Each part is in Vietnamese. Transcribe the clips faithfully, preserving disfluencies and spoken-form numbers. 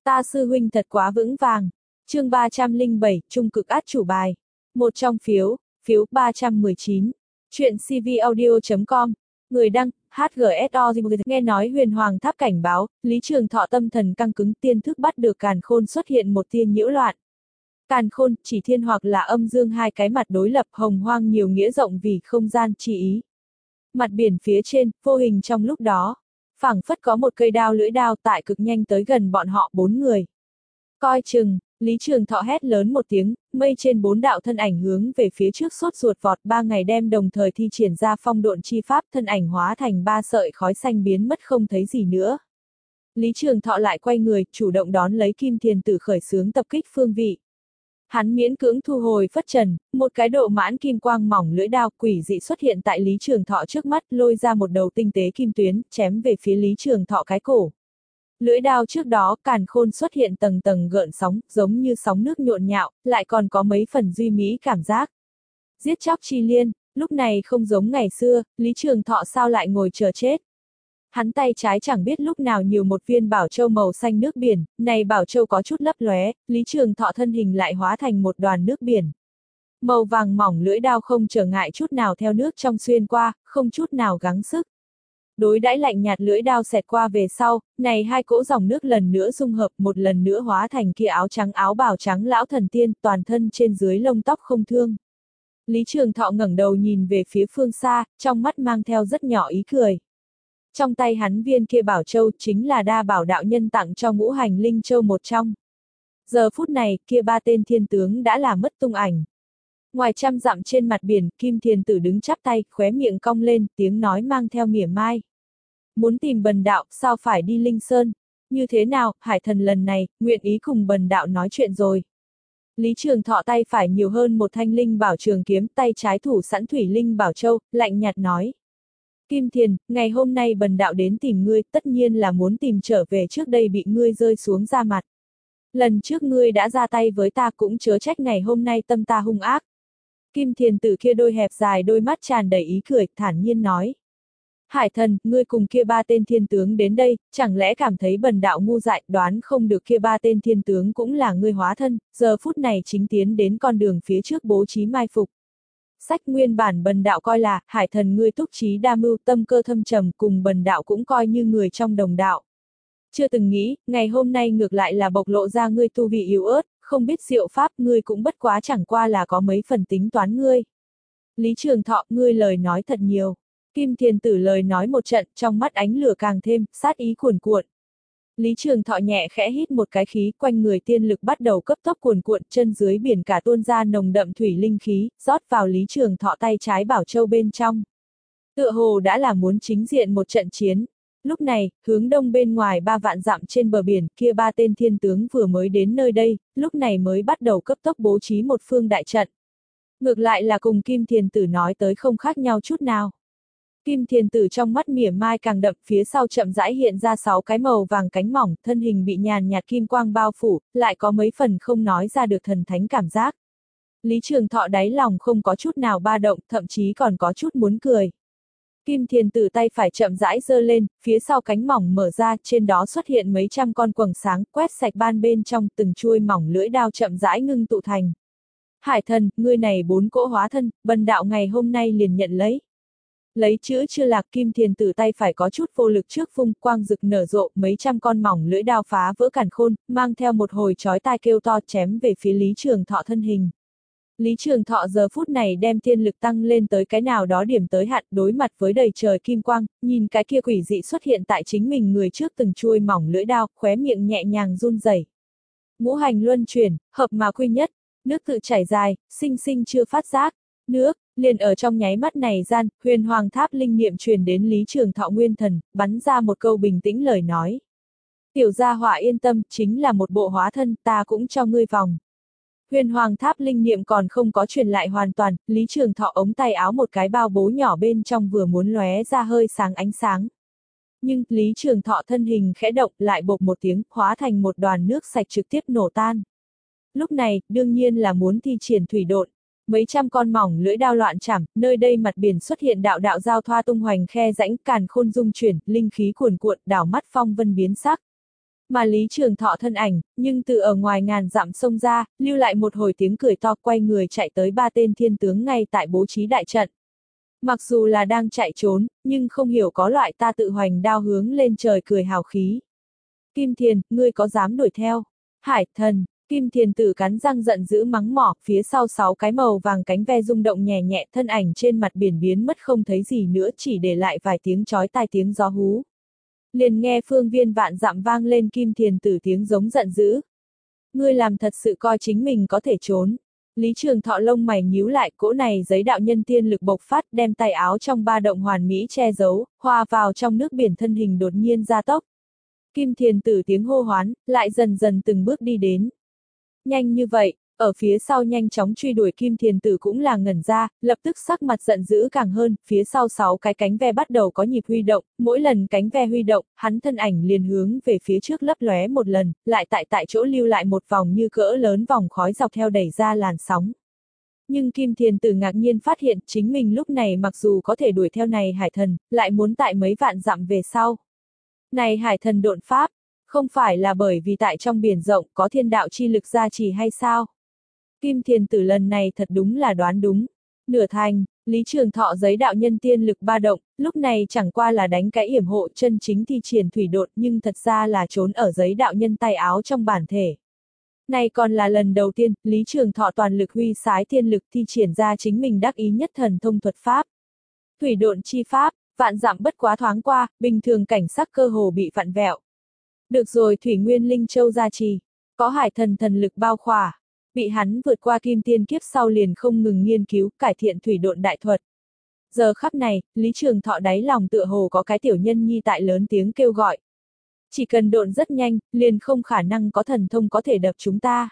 Ta sư huynh thật quá vững vàng. Chương ba trăm lẻ bảy, trung cực át chủ bài. Một trong phiếu, phiếu ba trăm mười chín. Chuyện cvaudio chấm com. Người đăng, hát giê ét o. Nghe nói huyền hoàng tháp cảnh báo, Lý Trường Thọ tâm thần căng cứng, tiên thức bắt được càn khôn xuất hiện một tia nhiễu loạn. Càn khôn, chỉ thiên hoặc là âm dương hai cái mặt đối lập, hồng hoang nhiều nghĩa rộng vì không gian chi ý. Mặt biển phía trên, vô hình trong lúc đó, phảng phất có một cây đao lưỡi đao tại cực nhanh tới gần bọn họ bốn người. Coi chừng, Lý Trường Thọ hét lớn một tiếng, mây trên bốn đạo thân ảnh hướng về phía trước sốt ruột vọt, ba ngày đem đồng thời thi triển ra phong độn chi pháp, thân ảnh hóa thành ba sợi khói xanh biến mất không thấy gì nữa. Lý Trường Thọ lại quay người, chủ động đón lấy Kim Thiền Tử khởi xướng tập kích phương vị. Hắn miễn cưỡng thu hồi phất trần, một cái độ mãn kim quang mỏng lưỡi đao quỷ dị xuất hiện tại Lý Trường Thọ trước mắt, lôi ra một đầu tinh tế kim tuyến, chém về phía Lý Trường Thọ cái cổ. Lưỡi đao trước đó, càn khôn xuất hiện tầng tầng gợn sóng, giống như sóng nước nhộn nhạo, lại còn có mấy phần duy mỹ cảm giác. Giết chóc chi liên, lúc này không giống ngày xưa, Lý Trường Thọ sao lại ngồi chờ chết. Hắn tay trái chẳng biết lúc nào nhiều một viên bảo châu màu xanh nước biển, này bảo châu có chút lấp lóe, Lý Trường Thọ thân hình lại hóa thành một đoàn nước biển. Màu vàng mỏng lưỡi đao không trở ngại chút nào theo nước trong xuyên qua, không chút nào gắng sức. Đối đãi lạnh nhạt lưỡi đao xẹt qua về sau, này hai cỗ dòng nước lần nữa dung hợp, một lần nữa hóa thành kia áo trắng áo bào trắng lão thần tiên, toàn thân trên dưới lông tóc không thương. Lý Trường Thọ ngẩng đầu nhìn về phía phương xa, trong mắt mang theo rất nhỏ ý cười. Trong tay hắn viên kia bảo châu chính là đa bảo đạo nhân tặng cho ngũ hành linh châu một trong. Giờ phút này, kia ba tên thiên tướng đã là mất tung ảnh. Ngoài trăm dặm trên mặt biển, Kim Thiền Tử đứng chắp tay, khóe miệng cong lên, tiếng nói mang theo mỉa mai. Muốn tìm bần đạo, sao phải đi Linh Sơn? Như thế nào, Hải Thần lần này, nguyện ý cùng bần đạo nói chuyện rồi. Lý Trường Thọ tay phải nhiều hơn một thanh linh bảo trường kiếm, tay trái thủ sẵn thủy linh bảo châu, lạnh nhạt nói. Kim Thiền, ngày hôm nay bần đạo đến tìm ngươi, tất nhiên là muốn tìm trở về trước đây bị ngươi rơi xuống ra mặt. Lần trước ngươi đã ra tay với ta cũng chớ trách ngày hôm nay tâm ta hung ác. Kim Thiền Tử kia đôi hẹp dài đôi mắt tràn đầy ý cười, thản nhiên nói. Hải Thần, ngươi cùng kia ba tên thiên tướng đến đây, chẳng lẽ cảm thấy bần đạo ngu dại, đoán không được kia ba tên thiên tướng cũng là ngươi hóa thân, giờ phút này chính tiến đến con đường phía trước bố trí mai phục. Sách nguyên bản bần đạo coi là, Hải Thần ngươi túc trí đa mưu, tâm cơ thâm trầm, cùng bần đạo cũng coi như người trong đồng đạo. Chưa từng nghĩ, ngày hôm nay ngược lại là bộc lộ ra ngươi tu vị yếu ớt, không biết diệu pháp, ngươi cũng bất quá chẳng qua là có mấy phần tính toán ngươi. Lý Trường Thọ, ngươi lời nói thật nhiều. Kim Thiền Tử lời nói một trận, trong mắt ánh lửa càng thêm, sát ý cuồn cuộn. Lý Trường Thọ nhẹ khẽ hít một cái khí, quanh người tiên lực bắt đầu cấp tốc cuồn cuộn, chân dưới biển cả tuôn ra nồng đậm thủy linh khí, rót vào Lý Trường Thọ tay trái bảo châu bên trong. Tựa hồ đã là muốn chính diện một trận chiến. Lúc này, hướng đông bên ngoài ba vạn dặm trên bờ biển, kia ba tên thiên tướng vừa mới đến nơi đây, lúc này mới bắt đầu cấp tốc bố trí một phương đại trận. Ngược lại là cùng Kim Thiền Tử nói tới không khác nhau chút nào. Kim Thiền Tử trong mắt mỉa mai càng đậm, phía sau chậm rãi hiện ra sáu cái màu vàng cánh mỏng, thân hình bị nhàn nhạt kim quang bao phủ, lại có mấy phần không nói ra được thần thánh cảm giác. Lý Trường Thọ đáy lòng không có chút nào ba động, thậm chí còn có chút muốn cười. Kim Thiền Tử tay phải chậm rãi giơ lên, phía sau cánh mỏng mở ra, trên đó xuất hiện mấy trăm con quầng sáng, quét sạch ban bên trong, từng chuôi mỏng lưỡi đao chậm rãi ngưng tụ thành. Hải Thần, ngươi này bốn cỗ hóa thân, bần đạo ngày hôm nay liền nhận lấy. Lấy chữ chưa lạc, Kim Thiền Tử tay phải có chút vô lực trước vung, quang rực nở rộ, mấy trăm con mỏng lưỡi đao phá vỡ càn khôn, mang theo một hồi chói tai kêu to chém về phía Lý Trường Thọ thân hình. Lý Trường Thọ giờ phút này đem thiên lực tăng lên tới cái nào đó điểm tới hạn, đối mặt với đầy trời kim quang, nhìn cái kia quỷ dị xuất hiện tại chính mình người trước từng chuôi mỏng lưỡi đao, khóe miệng nhẹ nhàng run rẩy. Ngũ hành luân chuyển, hợp mà quy nhất, nước tự chảy dài, sinh sinh chưa phát giác, nước. Liền ở trong nháy mắt này gian, huyền hoàng tháp linh niệm truyền đến Lý Trường Thọ nguyên thần, bắn ra một câu bình tĩnh lời nói. Tiểu gia hỏa yên tâm, chính là một bộ hóa thân, ta cũng cho ngươi vòng. Huyền hoàng tháp linh niệm còn không có truyền lại hoàn toàn, Lý Trường Thọ ống tay áo một cái bao bố nhỏ bên trong vừa muốn lóe ra hơi sáng ánh sáng. Nhưng, Lý Trường Thọ thân hình khẽ động lại bột một tiếng, hóa thành một đoàn nước sạch trực tiếp nổ tan. Lúc này, đương nhiên là muốn thi triển thủy độn. Mấy trăm con mỏng lưỡi đao loạn chảm, nơi đây mặt biển xuất hiện đạo đạo giao thoa tung hoành khe rãnh, càn khôn dung chuyển, linh khí cuồn cuộn, đảo mắt phong vân biến sắc. Mà Lý Trường Thọ thân ảnh, nhưng từ ở ngoài ngàn dặm xông ra, lưu lại một hồi tiếng cười to, quay người chạy tới ba tên thiên tướng ngay tại bố trí đại trận. Mặc dù là đang chạy trốn, nhưng không hiểu có loại ta tự hoành đao hướng lên trời cười hào khí. Kim Thiền, ngươi có dám đuổi theo? Hải thần, Kim Thiền tử cắn răng giận dữ mắng mỏ, phía sau sáu cái màu vàng cánh ve rung động nhẹ nhẹ, thân ảnh trên mặt biển biến mất không thấy gì nữa, chỉ để lại vài tiếng chói tai tiếng gió hú. Liền nghe phương viên vạn dặm vang lên Kim Thiền tử tiếng giống giận dữ. Ngươi làm thật sự coi chính mình có thể trốn. Lý Trường Thọ lông mày nhíu lại, cỗ này giấy đạo nhân tiên lực bộc phát, đem tay áo trong ba động hoàn mỹ che giấu, hòa vào trong nước biển, thân hình đột nhiên gia tốc. Kim Thiền tử tiếng hô hoán, lại dần dần từng bước đi đến. Nhanh như vậy, ở phía sau nhanh chóng truy đuổi Kim Thiền tử cũng là ngẩn ra, lập tức sắc mặt giận dữ càng hơn, phía sau sáu cái cánh ve bắt đầu có nhịp huy động, mỗi lần cánh ve huy động, hắn thân ảnh liền hướng về phía trước lấp lóe một lần, lại tại tại chỗ lưu lại một vòng như cỡ lớn vòng khói dọc theo đẩy ra làn sóng. Nhưng Kim Thiền tử ngạc nhiên phát hiện chính mình lúc này mặc dù có thể đuổi theo này hải thần, lại muốn tại mấy vạn dặm về sau. Này hải thần độn pháp, không phải là bởi vì tại trong biển rộng có thiên đạo chi lực gia trì hay sao? Kim Thiền tử lần này thật đúng là đoán đúng. Nửa thành, Lý Trường Thọ giấy đạo nhân tiên lực ba động, lúc này chẳng qua là đánh cái yểm hộ chân chính thi triển thủy độn, nhưng thật ra là trốn ở giấy đạo nhân tay áo trong bản thể. Này còn là lần đầu tiên, Lý Trường Thọ toàn lực huy sái tiên lực thi triển ra chính mình đắc ý nhất thần thông thuật pháp. Thủy độn chi pháp, vạn dặm bất quá thoáng qua, bình thường cảnh sắc cơ hồ bị vặn vẹo. Được rồi, Thủy Nguyên Linh Châu gia trì, có hải thần thần lực bao khỏa, bị hắn vượt qua kim tiên kiếp sau liền không ngừng nghiên cứu, cải thiện thủy độn đại thuật. Giờ khắc này, Lý Trường Thọ đáy lòng tựa hồ có cái tiểu nhân nhi tại lớn tiếng kêu gọi. Chỉ cần độn rất nhanh, liền không khả năng có thần thông có thể đập chúng ta.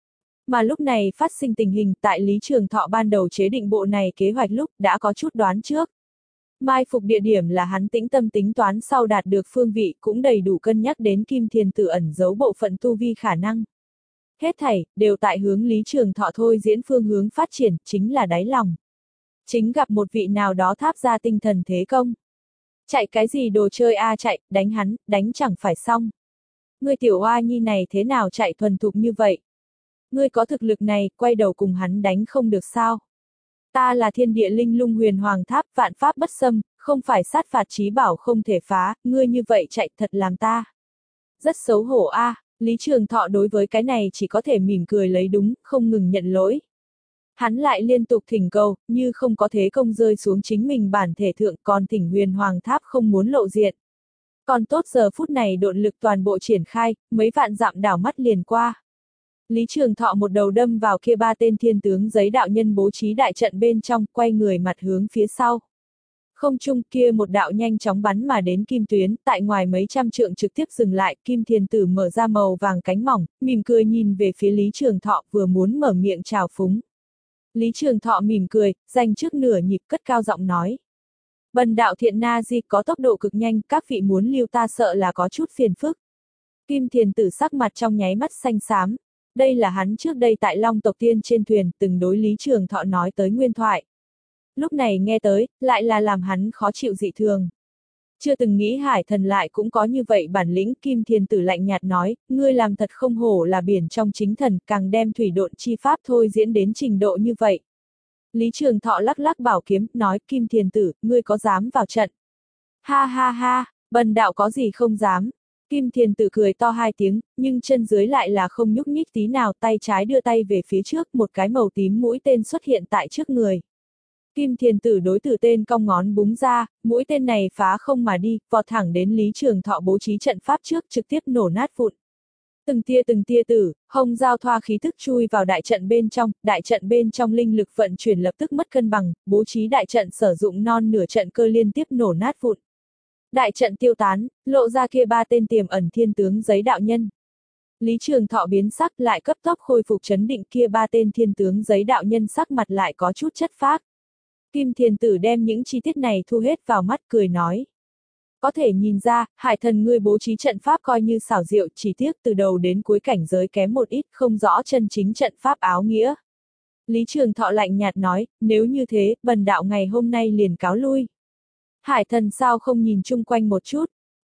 Mà lúc này phát sinh tình hình tại Lý Trường Thọ ban đầu chế định bộ này kế hoạch lúc đã có chút đoán trước. Mai phục địa điểm là hắn tĩnh tâm tính toán sau đạt được phương vị cũng đầy đủ cân nhắc đến Kim Thiền tử ẩn giấu bộ phận tu vi khả năng. Hết thảy, đều tại hướng Lý Trường Thọ thôi diễn phương hướng phát triển, chính là đáy lòng. Chính gặp một vị nào đó tháp ra tinh thần thế công. Chạy cái gì đồ chơi a à chạy, đánh hắn, đánh chẳng phải xong. Ngươi tiểu oa nhi này thế nào chạy thuần thục như vậy? Ngươi có thực lực này, quay đầu cùng hắn đánh không được sao? Ta là thiên địa linh lung huyền hoàng tháp, vạn pháp bất xâm, không phải sát phạt chí bảo không thể phá, ngươi như vậy chạy thật làm ta. Rất xấu hổ a, à, Lý Trường Thọ đối với cái này chỉ có thể mỉm cười lấy đúng, không ngừng nhận lỗi. Hắn lại liên tục thỉnh cầu, như không có thế công rơi xuống chính mình bản thể thượng, còn thỉnh huyền hoàng tháp không muốn lộ diện. Còn tốt giờ phút này độn lực toàn bộ triển khai, mấy vạn dặm đảo mắt liền qua. Lý Trường Thọ một đầu đâm vào kia ba tên thiên tướng giấy đạo nhân bố trí đại trận bên trong, quay người mặt hướng phía sau. Không trung kia một đạo nhanh chóng bắn mà đến kim tuyến, tại ngoài mấy trăm trượng trực tiếp dừng lại, Kim Thiền tử mở ra màu vàng cánh mỏng, mỉm cười nhìn về phía Lý Trường Thọ vừa muốn mở miệng chào phúng. Lý Trường Thọ mỉm cười, dành trước nửa nhịp cất cao giọng nói. Bần đạo thiện na di có tốc độ cực nhanh, các vị muốn lưu ta sợ là có chút phiền phức. Kim Thiền tử sắc mặt trong nháy mắt xanh xám. Đây là hắn trước đây tại Long tộc tiên trên thuyền từng đối Lý Trường Thọ nói tới nguyên thoại. Lúc này nghe tới, lại là làm hắn khó chịu dị thường. Chưa từng nghĩ hải thần lại cũng có như vậy bản lĩnh. Kim Thiền tử lạnh nhạt nói, ngươi làm thật không hổ là biển trong chính thần, càng đem thủy độn chi pháp thôi diễn đến trình độ như vậy. Lý Trường Thọ lắc lắc bảo kiếm, nói, Kim Thiền tử, ngươi có dám vào trận? Ha ha ha, bần đạo có gì không dám. Kim Thiền tử cười to hai tiếng, nhưng chân dưới lại là không nhúc nhích tí nào, tay trái đưa tay về phía trước, một cái màu tím mũi tên xuất hiện tại trước người. Kim Thiền tử đối tử tên cong ngón búng ra, mũi tên này phá không mà đi, vọt thẳng đến Lý Trường Thọ bố trí trận pháp trước, trực tiếp nổ nát vụn. Từng tia từng tia tử, hồng giao thoa khí thức chui vào đại trận bên trong, đại trận bên trong linh lực vận chuyển lập tức mất cân bằng, bố trí đại trận sử dụng non nửa trận cơ liên tiếp nổ nát vụn. Đại trận tiêu tán, lộ ra kia ba tên tiềm ẩn thiên tướng giấy đạo nhân. Lý Trường Thọ biến sắc, lại cấp tốc khôi phục trấn định, kia ba tên thiên tướng giấy đạo nhân sắc mặt lại có chút chất phác. Kim Thiền tử đem những chi tiết này thu hết vào mắt, cười nói. Có thể nhìn ra, hải thần ngươi bố trí trận pháp coi như xảo diệu, chỉ tiếc từ đầu đến cuối cảnh giới kém một ít, không rõ chân chính trận pháp áo nghĩa. Lý Trường Thọ lạnh nhạt nói, nếu như thế, bần đạo ngày hôm nay liền cáo lui. Hải thần sao không nhìn chung quanh một chút?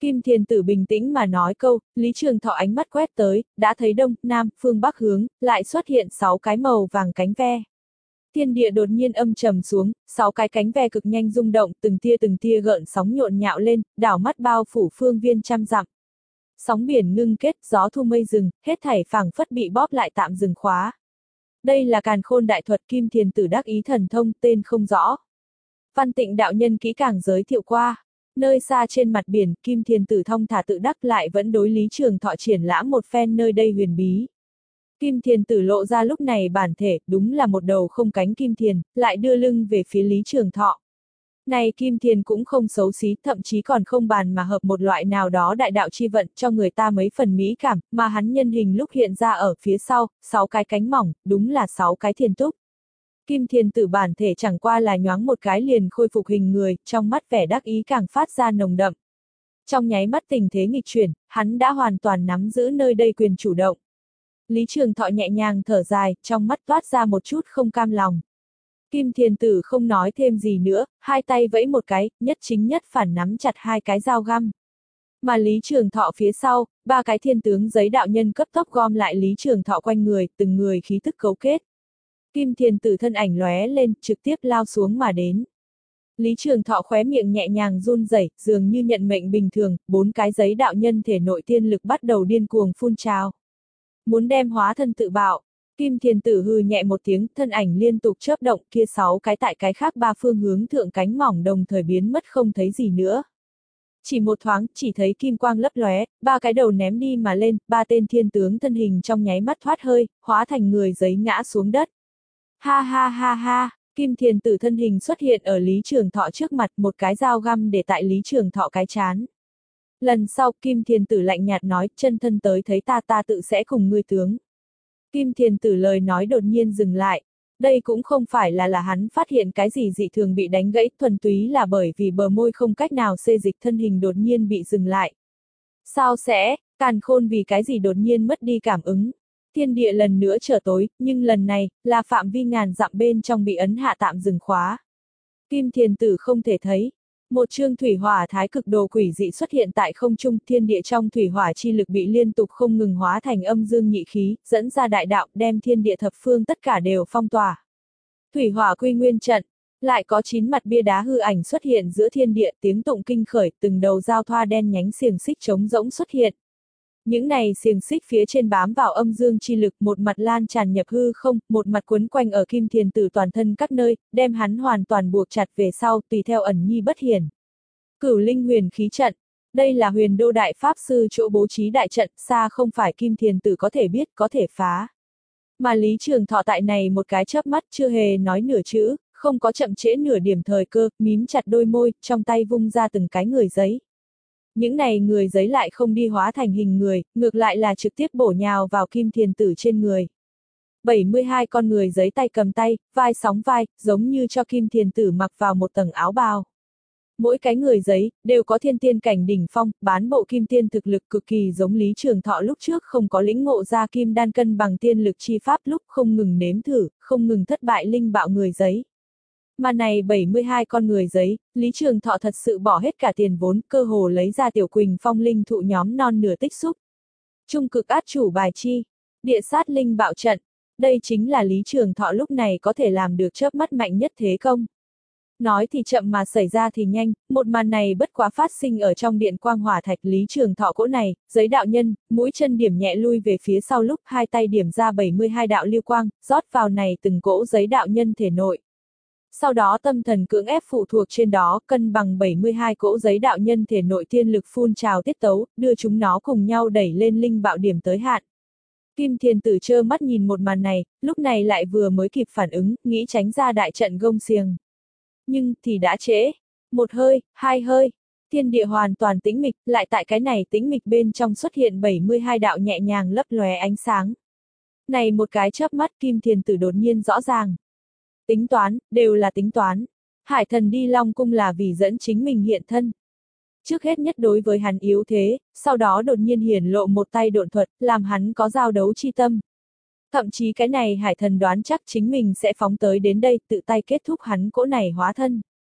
Kim Thiền Tử bình tĩnh mà nói câu, Lý Trường Thọ ánh mắt quét tới, đã thấy đông, nam, phương bắc hướng, lại xuất hiện sáu cái màu vàng cánh ve. Thiên địa đột nhiên âm trầm xuống, sáu cái cánh ve cực nhanh rung động, từng tia từng tia gợn sóng nhộn nhạo lên, đảo mắt bao phủ phương viên trăm dặm. Sóng biển ngưng kết, gió thu mây rừng, hết thảy phảng phất bị bóp lại tạm dừng khóa. Đây là Càn Khôn đại thuật Kim Thiền Tử đắc ý thần thông, tên không rõ. Văn Tịnh đạo nhân kỹ càng giới thiệu qua. Nơi xa trên mặt biển, Kim Thiền Tử thong thả tự đắc lại vẫn đối Lý Trường Thọ triển lãm một phen nơi đây huyền bí. Kim Thiền Tử lộ ra lúc này bản thể, đúng là một đầu không cánh Kim Thiền, lại đưa lưng về phía Lý Trường Thọ. Này Kim Thiền cũng không xấu xí, thậm chí còn không bàn mà hợp một loại nào đó đại đạo chi vận cho người ta mấy phần mỹ cảm, mà hắn nhân hình lúc hiện ra ở phía sau, sáu cái cánh mỏng, đúng là sáu cái thiền túc. Kim Thiền Tử bản thể chẳng qua là nhoáng một cái liền khôi phục hình người, trong mắt vẻ đắc ý càng phát ra nồng đậm. Trong nháy mắt tình thế nghịch chuyển, hắn đã hoàn toàn nắm giữ nơi đây quyền chủ động. Lý Trường Thọ nhẹ nhàng thở dài, trong mắt toát ra một chút không cam lòng. Kim Thiền Tử không nói thêm gì nữa, hai tay vẫy một cái, nhất chính nhất phản nắm chặt hai cái dao găm. Mà Lý Trường Thọ phía sau, ba cái thiên tướng giấy đạo nhân cấp tốc gom lại Lý Trường Thọ quanh người, từng người khí tức cấu kết. Kim Thiền Tử thân ảnh lóe lên, trực tiếp lao xuống mà đến. Lý Trường Thọ khóe miệng nhẹ nhàng run rẩy, dường như nhận mệnh bình thường, bốn cái giấy đạo nhân thể nội tiên lực bắt đầu điên cuồng phun trào. Muốn đem hóa thân tự bạo. Kim Thiền Tử hừ nhẹ một tiếng, thân ảnh liên tục chớp động, kia sáu cái tại cái khác ba phương hướng thượng cánh mỏng đồng thời biến mất không thấy gì nữa. Chỉ một thoáng, chỉ thấy kim quang lấp lóe, ba cái đầu ném đi mà lên, ba tên thiên tướng thân hình trong nháy mắt thoát hơi, hóa thành người giấy ngã xuống đất. Ha ha ha ha, Kim Thiền Tử thân hình xuất hiện ở Lý Trường Thọ trước mặt, một cái dao găm để tại Lý Trường Thọ cái chán. Lần sau, Kim Thiền Tử lạnh nhạt nói, chân thân tới thấy ta ta tự sẽ cùng ngươi tướng. Kim Thiền Tử lời nói đột nhiên dừng lại. Đây cũng không phải là là hắn phát hiện cái gì dị thường bị đánh gãy, thuần túy là bởi vì bờ môi không cách nào xê dịch thân hình đột nhiên bị dừng lại. Sao sẽ, Càn Khôn vì cái gì đột nhiên mất đi cảm ứng? Thiên địa lần nữa trở tối, nhưng lần này, là phạm vi ngàn dặm bên trong bị ấn hạ tạm dừng khóa. Kim Thiền Tử không thể thấy. Một chương thủy hỏa thái cực đồ quỷ dị xuất hiện tại không trung, thiên địa trong thủy hỏa chi lực bị liên tục không ngừng hóa thành âm dương nhị khí, dẫn ra đại đạo, đem thiên địa thập phương tất cả đều phong tỏa. Thủy hỏa quy nguyên trận, lại có chín mặt bia đá hư ảnh xuất hiện giữa thiên địa, tiếng tụng kinh khởi, từng đầu giao thoa đen nhánh xiềng xích trống rỗng xuất hiện. Những này xiềng xích phía trên bám vào âm dương chi lực, một mặt lan tràn nhập hư không, một mặt quấn quanh ở Kim Thiền Tử toàn thân các nơi, đem hắn hoàn toàn buộc chặt về sau, tùy theo ẩn nhi bất hiển. Cửu linh huyền khí trận, đây là Huyền Đô đại pháp sư chỗ bố trí đại trận, xa không phải Kim Thiền Tử có thể biết, có thể phá. Mà Lý Trường Thọ tại này một cái chớp mắt chưa hề nói nửa chữ, không có chậm trễ nửa điểm thời cơ, mím chặt đôi môi, trong tay vung ra từng cái người giấy. Những này người giấy lại không đi hóa thành hình người, ngược lại là trực tiếp bổ nhào vào Kim Thiền Tử trên người. bảy mươi hai con người giấy tay cầm tay, vai sóng vai, giống như cho Kim Thiền Tử mặc vào một tầng áo bào. Mỗi cái người giấy, đều có thiên tiên cảnh đỉnh phong, bán bộ kim tiên thực lực cực kỳ giống Lý Trường Thọ lúc trước không có lĩnh ngộ ra kim đan cân bằng tiên lực chi pháp lúc không ngừng nếm thử, không ngừng thất bại linh bạo người giấy. Mà này bảy mươi hai con người giấy, Lý Trường Thọ thật sự bỏ hết cả tiền vốn, cơ hồ lấy ra tiểu quỳnh phong linh thụ nhóm non nửa tích xúc. Trung cực át chủ bài chi, địa sát linh bạo trận, đây chính là Lý Trường Thọ lúc này có thể làm được chớp mắt mạnh nhất thế công. Nói thì chậm mà xảy ra thì nhanh, một màn này bất quá phát sinh ở trong điện quang hỏa thạch Lý Trường Thọ cỗ này, giấy đạo nhân, mũi chân điểm nhẹ lui về phía sau lúc hai tay điểm ra bảy mươi hai đạo lưu quang, rót vào này từng cỗ giấy đạo nhân thể nội. Sau đó tâm thần cưỡng ép phụ thuộc trên đó, cân bằng bảy mươi hai cỗ giấy đạo nhân thể nội thiên lực phun trào tiết tấu, đưa chúng nó cùng nhau đẩy lên linh bạo điểm tới hạn. Kim Thiền Tử trơ mắt nhìn một màn này, lúc này lại vừa mới kịp phản ứng, nghĩ tránh ra đại trận gông xiềng. Nhưng, thì đã trễ. Một hơi, hai hơi, thiên địa hoàn toàn tĩnh mịch, lại tại cái này tĩnh mịch bên trong xuất hiện bảy mươi hai đạo nhẹ nhàng lấp lóe ánh sáng. Này một cái chớp mắt Kim Thiền Tử đột nhiên rõ ràng. Tính toán, đều là tính toán. Hải thần đi Long Cung là vì dẫn chính mình hiện thân. Trước hết nhất đối với hắn yếu thế, sau đó đột nhiên hiển lộ một tay độn thuật, làm hắn có giao đấu chi tâm. Thậm chí cái này hải thần đoán chắc chính mình sẽ phóng tới đến đây tự tay kết thúc hắn cỗ này hóa thân.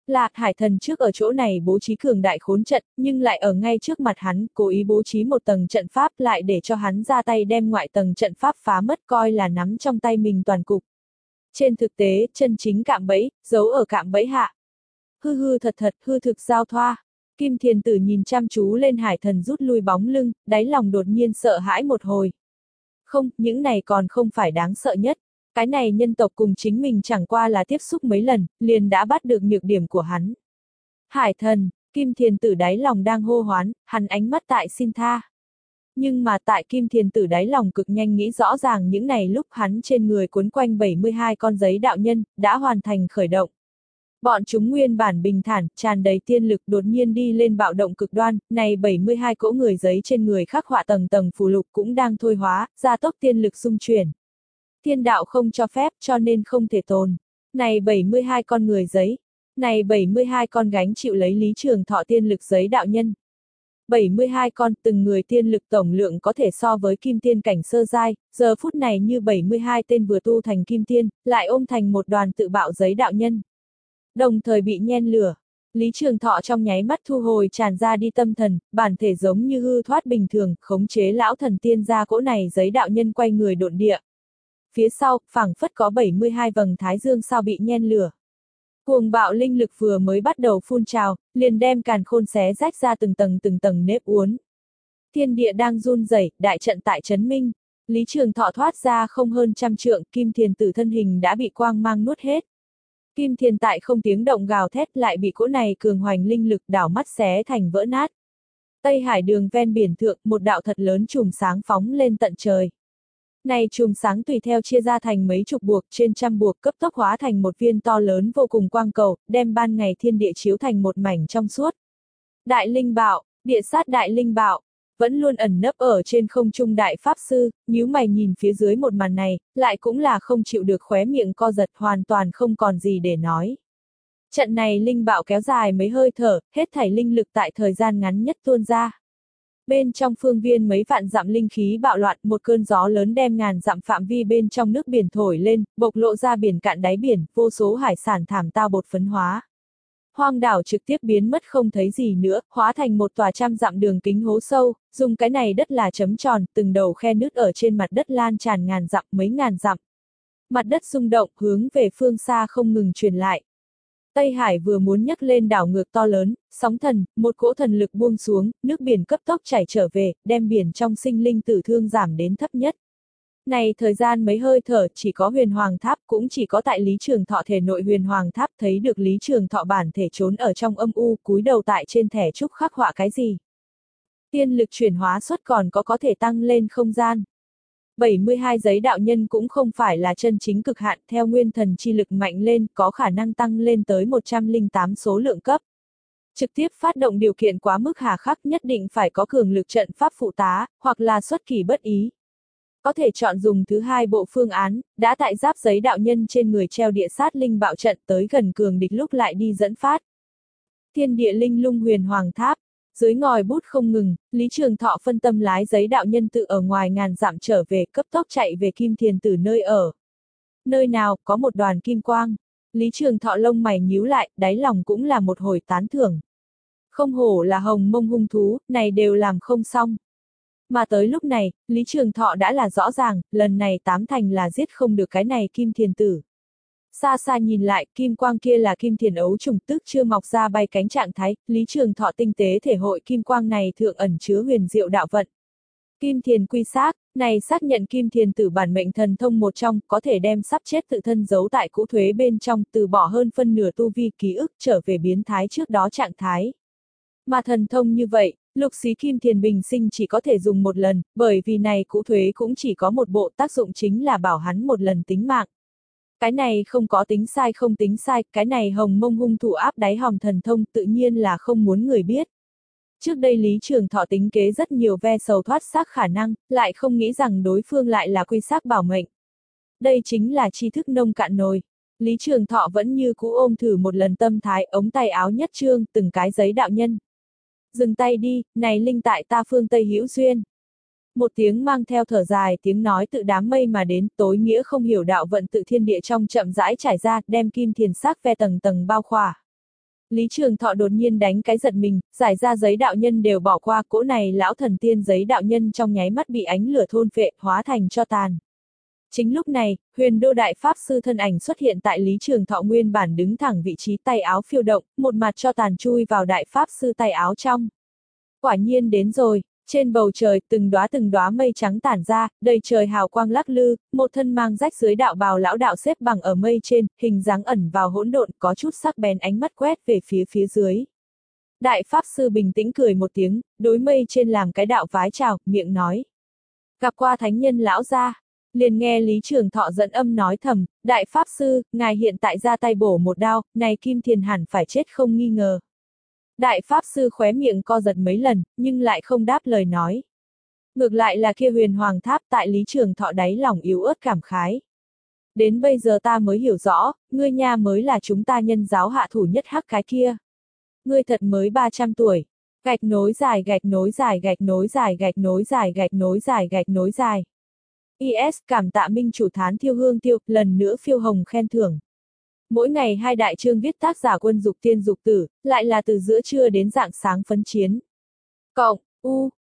Lạc Hải Thần trước ở chỗ này bố trí cường đại khốn trận, nhưng lại ở ngay trước mặt hắn, cố ý bố trí một tầng trận pháp lại để cho hắn ra tay đem ngoại tầng trận pháp phá mất coi là nắm trong tay mình toàn cục. Trên thực tế, chân chính cạm bẫy, giấu ở cạm bẫy hạ. Hư hư thật thật, hư thực giao thoa. Kim Thiền Tử nhìn chăm chú lên Hải Thần rút lui bóng lưng, đáy lòng đột nhiên sợ hãi một hồi. Không, những này còn không phải đáng sợ nhất. Cái này nhân tộc cùng chính mình chẳng qua là tiếp xúc mấy lần, liền đã bắt được nhược điểm của hắn. Hải Thần, Kim Thiền Tử đáy lòng đang hô hoán, hắn ánh mắt tại xin tha. Nhưng mà tại Kim Thiền Tử đáy lòng cực nhanh nghĩ rõ ràng những này lúc hắn trên người cuốn quanh bảy mươi hai con giấy đạo nhân, đã hoàn thành khởi động. Bọn chúng nguyên bản bình thản, tràn đầy tiên lực đột nhiên đi lên bạo động cực đoan, này bảy mươi hai cỗ người giấy trên người khắc họa tầng tầng phù lục cũng đang thôi hóa, gia tốc tiên lực xung chuyển. Thiên đạo không cho phép cho nên không thể tồn. Này bảy mươi hai con người giấy, này bảy mươi hai con gánh chịu lấy Lý Trường Thọ tiên lực giấy đạo nhân. bảy mươi hai con, từng người tiên lực tổng lượng có thể so với kim tiên cảnh sơ giai, giờ phút này như bảy mươi hai tên vừa tu thành kim tiên, lại ôm thành một đoàn tự bạo giấy đạo nhân. Đồng thời bị nhen lửa. Lý Trường Thọ trong nháy mắt thu hồi tràn ra đi tâm thần, bản thể giống như hư thoát bình thường, khống chế lão thần tiên ra cỗ này giấy đạo nhân quay người độn địa. Phía sau, phảng phất có bảy mươi hai vầng thái dương sao bị nhen lửa. Cuồng bạo linh lực vừa mới bắt đầu phun trào, liền đem càn khôn xé rách ra từng tầng từng tầng nếp uốn. Thiên địa đang run rẩy, đại trận tại chấn minh. Lý Trường Thọ thoát ra không hơn trăm trượng, Kim Thiền Tử thân hình đã bị quang mang nuốt hết. Kim Thiền tại không tiếng động gào thét lại bị cỗ này cường hoành linh lực đảo mắt xé thành vỡ nát. Tây Hải đường ven biển thượng, một đạo thật lớn chùm sáng phóng lên tận trời. Này chùm sáng tùy theo chia ra thành mấy chục buộc trên trăm buộc cấp tốc hóa thành một viên to lớn vô cùng quang cầu, đem ban ngày thiên địa chiếu thành một mảnh trong suốt. Đại linh bảo, địa sát đại linh bảo, vẫn luôn ẩn nấp ở trên không trung đại pháp sư, nhíu mày nhìn phía dưới một màn này, lại cũng là không chịu được khóe miệng co giật hoàn toàn không còn gì để nói. Trận này linh bạo kéo dài mấy hơi thở, hết thảy linh lực tại thời gian ngắn nhất tuôn ra. Bên trong phương viên mấy vạn dặm linh khí bạo loạn, một cơn gió lớn đem ngàn dặm phạm vi bên trong nước biển thổi lên, bộc lộ ra biển cạn đáy biển, vô số hải sản thảm tao bột phấn hóa. Hoang đảo trực tiếp biến mất không thấy gì nữa, hóa thành một tòa trăm dặm đường kính hố sâu, dùng cái này đất là chấm tròn, từng đầu khe nứt ở trên mặt đất lan tràn ngàn dặm mấy ngàn dặm. Mặt đất rung động, hướng về phương xa không ngừng truyền lại. Tây Hải vừa muốn nhấc lên đảo ngược to lớn, sóng thần, một cỗ thần lực buông xuống, nước biển cấp tốc chảy trở về, đem biển trong sinh linh tử thương giảm đến thấp nhất. Này thời gian mấy hơi thở, chỉ có huyền hoàng tháp, cũng chỉ có tại Lý Trường Thọ thể nội huyền hoàng tháp thấy được Lý Trường Thọ bản thể trốn ở trong âm u, cúi đầu tại trên thẻ trúc khắc họa cái gì. Tiên lực chuyển hóa suất còn có có thể tăng lên không gian. bảy mươi hai giấy đạo nhân cũng không phải là chân chính cực hạn, theo nguyên thần chi lực mạnh lên, có khả năng tăng lên tới một trăm lẻ tám số lượng cấp. Trực tiếp phát động điều kiện quá mức hà khắc nhất định phải có cường lực trận pháp phụ tá, hoặc là xuất kỳ bất ý. Có thể chọn dùng thứ hai bộ phương án, đã tại giáp giấy đạo nhân trên người treo địa sát linh bạo trận tới gần cường địch lúc lại đi dẫn phát. Thiên địa linh lung huyền hoàng tháp. Dưới ngòi bút không ngừng, Lý Trường Thọ phân tâm lái giấy đạo nhân tự ở ngoài ngàn dặm trở về, cấp tốc chạy về Kim Thiền Tử nơi ở. Nơi nào, có một đoàn kim quang. Lý Trường Thọ lông mày nhíu lại, đáy lòng cũng là một hồi tán thưởng. Không hổ là hồng mông hung thú, này đều làm không xong. Mà tới lúc này, Lý Trường Thọ đã là rõ ràng, lần này tám thành là giết không được cái này Kim Thiền Tử. Xa xa nhìn lại, kim quang kia là kim thiền ấu trùng tức chưa mọc ra bay cánh trạng thái, Lý Trường Thọ tinh tế thể hội kim quang này thượng ẩn chứa huyền diệu đạo vận. Kim thiền quy xác, này xác nhận Kim Thiền Tử bản mệnh thần thông một trong, có thể đem sắp chết tự thân giấu tại cũ thuế bên trong, từ bỏ hơn phân nửa tu vi ký ức trở về biến thái trước đó trạng thái. Mà thần thông như vậy, lục xí Kim Thiền bình sinh chỉ có thể dùng một lần, bởi vì này cũ thuế cũng chỉ có một bộ, tác dụng chính là bảo hắn một lần tính mạng. Cái này không có tính sai không tính sai, cái này hồng mông hung thủ áp đáy hòm thần thông tự nhiên là không muốn người biết. Trước đây Lý Trường Thọ tính kế rất nhiều ve sầu thoát xác khả năng, lại không nghĩ rằng đối phương lại là quy xác bảo mệnh. Đây chính là tri thức nông cạn nồi. Lý Trường Thọ vẫn như cũ ôm thử một lần tâm thái, ống tay áo nhất trương, từng cái giấy đạo nhân. Dừng tay đi, này linh tại ta phương Tây hữu duyên. Một tiếng mang theo thở dài, tiếng nói tự đám mây mà đến, tối nghĩa không hiểu đạo vận tự thiên địa trong chậm rãi trải ra, đem Kim Thiền xác ve tầng tầng bao khỏa. Lý Trường Thọ đột nhiên đánh cái giật mình, giải ra giấy đạo nhân đều bỏ qua, cỗ này lão thần tiên giấy đạo nhân trong nháy mắt bị ánh lửa thôn phệ, hóa thành tro tàn. Chính lúc này, Huyền Đô Đại Pháp Sư thân ảnh xuất hiện tại Lý Trường Thọ nguyên bản đứng thẳng vị trí, tay áo phiêu động, một mặt tro tàn chui vào Đại Pháp Sư tay áo trong. Quả nhiên đến rồi, trên bầu trời từng đóa từng đóa mây trắng tản ra, đầy trời hào quang lắc lư, một thân mang rách dưới đạo bào lão đạo xếp bằng ở mây trên, hình dáng ẩn vào hỗn độn, có chút sắc bén ánh mắt quét về phía phía dưới. Đại Pháp Sư bình tĩnh cười một tiếng, đối mây trên làm cái đạo vái chào, miệng nói. Gặp qua thánh nhân lão gia. Liền nghe Lý Trường Thọ dẫn âm nói thầm, Đại Pháp Sư, ngài hiện tại ra tay bổ một đao, này Kim Thiền hẳn phải chết không nghi ngờ. Đại Pháp Sư khóe miệng co giật mấy lần, nhưng lại không đáp lời nói. Ngược lại là kia huyền hoàng tháp tại Lý Trường Thọ đáy lòng yếu ớt cảm khái. Đến bây giờ ta mới hiểu rõ, ngươi nha mới là chúng ta nhân giáo hạ thủ nhất hắc cái kia. Ngươi thật mới ba trăm tuổi. Gạch nối dài gạch nối dài gạch nối dài gạch nối dài gạch nối dài gạch nối dài. i ét cảm tạ minh chủ thán thiêu hương tiêu, lần nữa phiêu hồng khen thưởng. Mỗi ngày hai đại chương viết tác giả Quân Dục Tiên Dục Tử, lại là từ giữa trưa đến rạng sáng phấn chiến. Cộng, U,